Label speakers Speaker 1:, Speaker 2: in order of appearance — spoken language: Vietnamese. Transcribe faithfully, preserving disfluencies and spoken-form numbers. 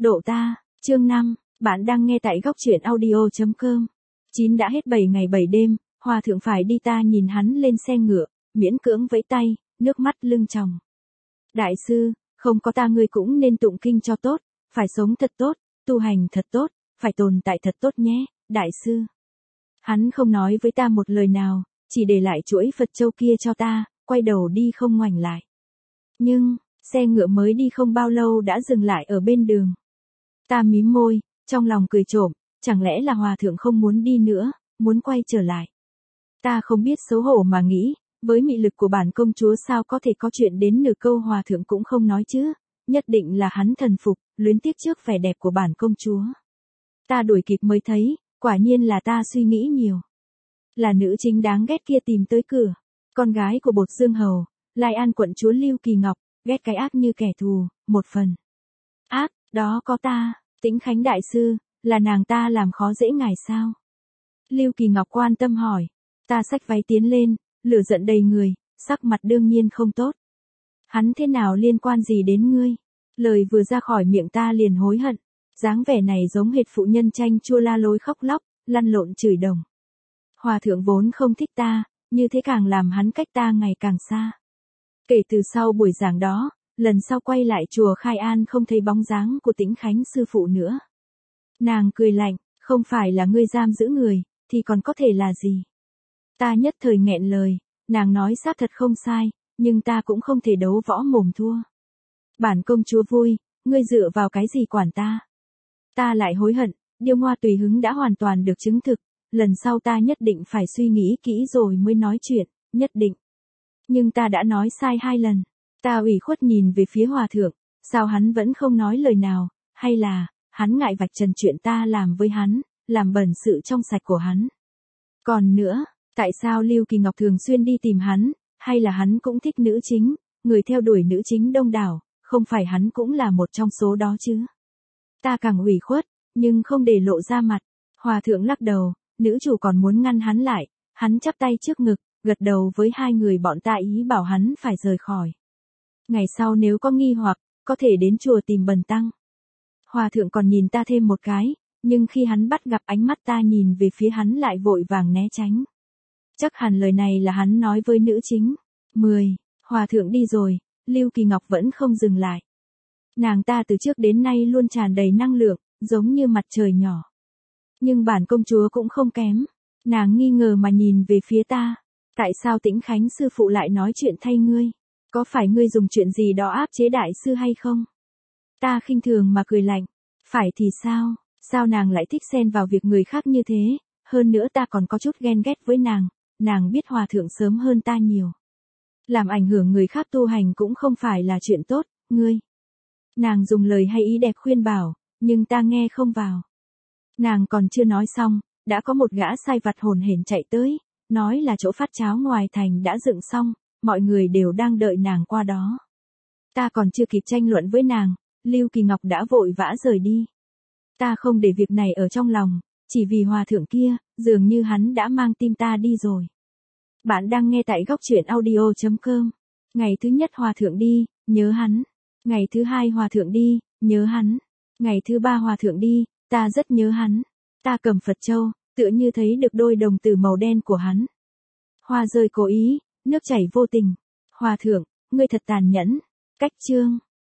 Speaker 1: Độ ta, chương năm, bạn đang nghe tại góc truyện audio.com. Chín đã hết bảy ngày bảy đêm, hòa thượng phải đi ta nhìn hắn lên xe ngựa, miễn cưỡng vẫy tay, nước mắt lưng tròng. Đại sư, không có ta ngươi cũng nên tụng kinh cho tốt, phải sống thật tốt, tu hành thật tốt, phải tồn tại thật tốt nhé, đại sư. Hắn không nói với ta một lời nào, chỉ để lại chuỗi Phật châu kia cho ta, quay đầu đi không ngoảnh lại. Nhưng, xe ngựa mới đi không bao lâu đã dừng lại ở bên đường. Ta mím môi, trong lòng cười trộm, chẳng lẽ là hòa thượng không muốn đi nữa, muốn quay trở lại. Ta không biết xấu hổ mà nghĩ, với mị lực của bản công chúa sao có thể có chuyện đến nửa câu hòa thượng cũng không nói chứ, nhất định là hắn thần phục, luyến tiếc trước vẻ đẹp của bản công chúa. Ta đuổi kịp mới thấy, quả nhiên là ta suy nghĩ nhiều. Là nữ chính đáng ghét kia tìm tới cửa, con gái của Bột Dương Hầu, Lai An quận chúa Lưu Kỳ Ngọc, ghét cái ác như kẻ thù, một phần. Ác, đó có ta, Tĩnh Khánh đại sư, là nàng ta làm khó dễ ngài sao? Lưu Kỳ Ngọc quan tâm hỏi, ta xách váy tiến lên, lửa giận đầy người, sắc mặt đương nhiên không tốt. Hắn thế nào liên quan gì đến ngươi? Lời vừa ra khỏi miệng ta liền hối hận, dáng vẻ này giống hệt phụ nhân chanh chua la lối khóc lóc, lăn lộn chửi đồng. Hòa thượng vốn không thích ta, như thế càng làm hắn cách ta ngày càng xa. Kể từ sau buổi giảng đó, lần sau quay lại chùa Khai An không thấy bóng dáng của Tĩnh Khánh sư phụ nữa. Nàng cười lạnh, không phải là ngươi giam giữ người, thì còn có thể là gì? Ta nhất thời nghẹn lời, nàng nói xác thật không sai, nhưng ta cũng không thể đấu võ mồm thua. Bản công chúa vui, ngươi dựa vào cái gì quản ta? Ta lại hối hận, điêu ngoa tùy hứng đã hoàn toàn được chứng thực, lần sau ta nhất định phải suy nghĩ kỹ rồi mới nói chuyện, nhất định. Nhưng ta đã nói sai hai lần, ta ủy khuất nhìn về phía hòa thượng, sao hắn vẫn không nói lời nào, hay là, hắn ngại vạch trần chuyện ta làm với hắn, làm bẩn sự trong sạch của hắn. Còn nữa, tại sao Lưu Kỳ Ngọc thường xuyên đi tìm hắn, hay là hắn cũng thích nữ chính, người theo đuổi nữ chính đông đảo, không phải hắn cũng là một trong số đó chứ? Ta càng ủy khuất, nhưng không để lộ ra mặt. Hòa thượng lắc đầu, nữ chủ còn muốn ngăn hắn lại, hắn chắp tay trước ngực, gật đầu với hai người bọn ta ý bảo hắn phải rời khỏi. Ngày sau nếu có nghi hoặc, có thể đến chùa tìm Bần tăng. Hòa thượng còn nhìn ta thêm một cái, nhưng khi hắn bắt gặp ánh mắt ta nhìn về phía hắn lại vội vàng né tránh. Chắc hẳn lời này là hắn nói với nữ chính. mười. Hòa thượng đi rồi, Lưu Kỳ Ngọc vẫn không dừng lại. Nàng ta từ trước đến nay luôn tràn đầy năng lượng, giống như mặt trời nhỏ. Nhưng bản công chúa cũng không kém. Nàng nghi ngờ mà nhìn về phía ta. Tại sao Tĩnh Khánh sư phụ lại nói chuyện thay ngươi? Có phải ngươi dùng chuyện gì đó áp chế đại sư hay không? Ta khinh thường mà cười lạnh. Phải thì sao? Sao nàng lại thích xen vào việc người khác như thế? Hơn nữa ta còn có chút ghen ghét với nàng. Nàng biết hòa thượng sớm hơn ta nhiều. Làm ảnh hưởng người khác tu hành cũng không phải là chuyện tốt, ngươi. Nàng dùng lời hay ý đẹp khuyên bảo, nhưng ta nghe không vào. Nàng còn chưa nói xong, đã có một gã sai vặt hồn hển chạy tới, nói là chỗ phát cháo ngoài thành đã dựng xong, mọi người đều đang đợi nàng qua đó. Ta còn chưa kịp tranh luận với nàng, Lưu Kỳ Ngọc đã vội vã rời đi. Ta không để việc này ở trong lòng, chỉ vì hòa thượng kia, dường như hắn đã mang tim ta đi rồi. Bạn đang nghe tại góc truyện audio.com. Ngày thứ nhất hòa thượng đi, nhớ hắn. Ngày thứ hai hòa thượng đi, nhớ hắn. Ngày thứ ba hòa thượng đi, ta rất nhớ hắn. Ta cầm Phật châu, tựa như thấy được đôi đồng tử màu đen của hắn. Hoa rơi cố ý, nước chảy vô tình. Hòa thượng, ngươi thật tàn nhẫn. Cách chương.